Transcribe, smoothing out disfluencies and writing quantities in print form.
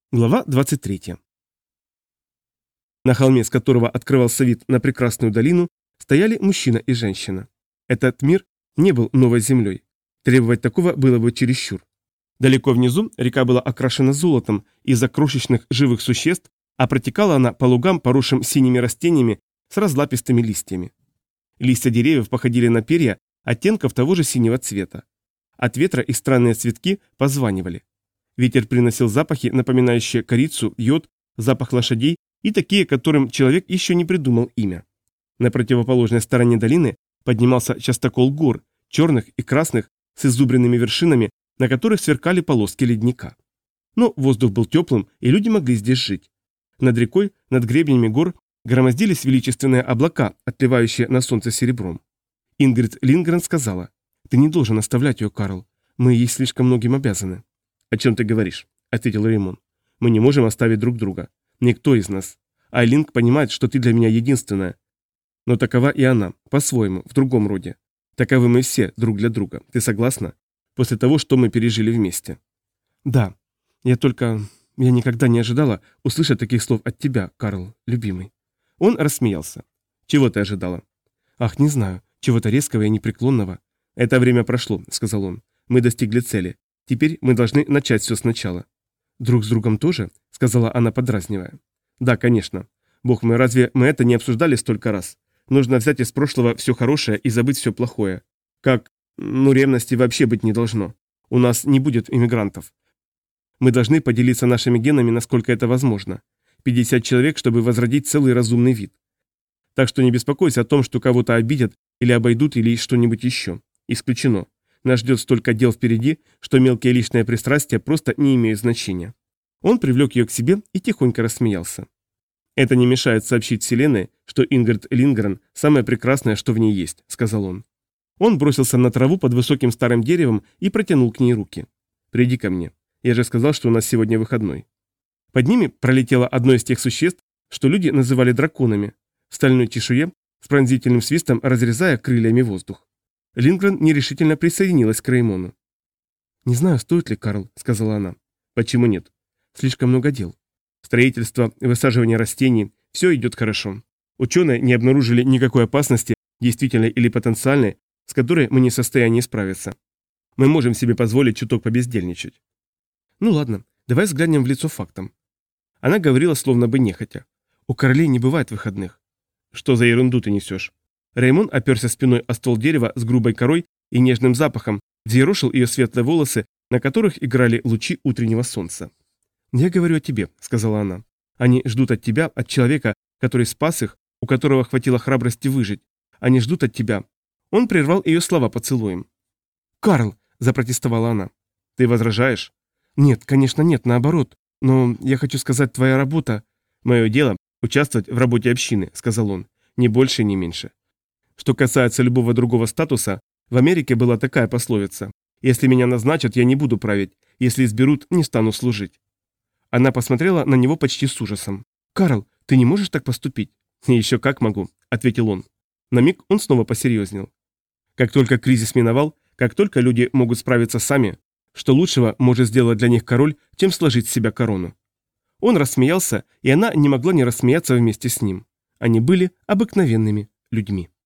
Глава 23. На холме, с которого открывался вид на прекрасную долину, стояли мужчина и женщина. Этот мир не был новой землей. Требовать такого было бы чересчур. Далеко внизу река была окрашена золотом из-за крошечных живых существ, а протекала она по лугам, поросшим синими растениями с разлапистыми листьями. Листья деревьев походили на перья оттенков того же синего цвета. От ветра их странные цветки позванивали. Ветер приносил запахи, напоминающие корицу, йод, запах лошадей и такие, которым человек еще не придумал имя. На противоположной стороне долины поднимался частокол гор, черных и красных, с изубренными вершинами, на которых сверкали полоски ледника. Но воздух был теплым, и люди могли здесь жить. Над рекой, над гребнями гор, громоздились величественные облака, отливающие на солнце серебром. Ингрид Линдгрен сказала: «Ты не должен оставлять ее, Карл. Мы ей слишком многим обязаны». «О чем ты говоришь?» – ответил Реймон. «Мы не можем оставить друг друга. Никто из нас. Айлинг понимает, что ты для меня единственная. Но такова и она, по-своему, в другом роде. Таковы мы все друг для друга. Ты согласна? После того, что мы пережили вместе». «Да. Я никогда не ожидала услышать таких слов от тебя, Карл, любимый». Он рассмеялся. «Чего ты ожидала?» «Ах, не знаю. Чего-то резкого и непреклонного». «Это время прошло», — сказал он. «Мы достигли цели. Теперь мы должны начать все сначала». «Друг с другом тоже?» — сказала она, подразнивая. «Да, конечно. Бог мой, разве мы это не обсуждали столько раз? Нужно взять из прошлого все хорошее и забыть все плохое. Ревности вообще быть не должно. У нас не будет иммигрантов. Мы должны поделиться нашими генами, насколько это возможно. 50 человек, чтобы возродить целый разумный вид. Так что не беспокойся о том, что кого-то обидят или обойдут или что-нибудь еще. Исключено. Нас ждет столько дел впереди, что мелкие личные пристрастия просто не имеют значения». Он привлек ее к себе и тихонько рассмеялся. «Это не мешает сообщить Вселенной, что Ингрид Линдгрен – самое прекрасное, что в ней есть», – сказал он. Он бросился на траву под высоким старым деревом и протянул к ней руки. «Приди ко мне. Я же сказал, что у нас сегодня выходной». Под ними пролетело одно из тех существ, что люди называли драконами, в стальной чешуе, с пронзительным свистом разрезая крыльями воздух. Линдгрен нерешительно присоединилась к Реймону. «Не знаю, стоит ли, Карл», — сказала она. «Почему нет?» «Слишком много дел. Строительство, высаживание растений — все идет хорошо. Ученые не обнаружили никакой опасности, действительной или потенциальной, с которой мы не в состоянии справиться. Мы можем себе позволить чуток побездельничать». «Ну ладно, давай взглянем в лицо фактам». Она говорила словно бы нехотя. «У королей не бывает выходных». «Что за ерунду ты несешь?» Реймон оперся спиной о ствол дерева с грубой корой и нежным запахом, взъерошил ее светлые волосы, на которых играли лучи утреннего солнца. «Я говорю о тебе», — сказала она. «Они ждут от тебя, от человека, который спас их, у которого хватило храбрости выжить. Они ждут от тебя». Он прервал ее слова поцелуем. «Карл!» — запротестовала она. «Ты возражаешь?» «Нет, конечно нет, наоборот. Но я хочу сказать, твоя работа...» «Мое дело — участвовать в работе общины», — сказал он. «Ни больше, ни меньше. Что касается любого другого статуса, в Америке была такая пословица: «Если меня назначат, я не буду править, если изберут, не стану служить». Она посмотрела на него почти с ужасом. «Карл, ты не можешь так поступить?» «Еще как могу», — ответил он. На миг он снова посерьезнел. Как только кризис миновал, как только люди могут справиться сами, что лучшего может сделать для них король, чем сложить с себя корону? Он рассмеялся, и она не могла не рассмеяться вместе с ним. Они были обыкновенными людьми.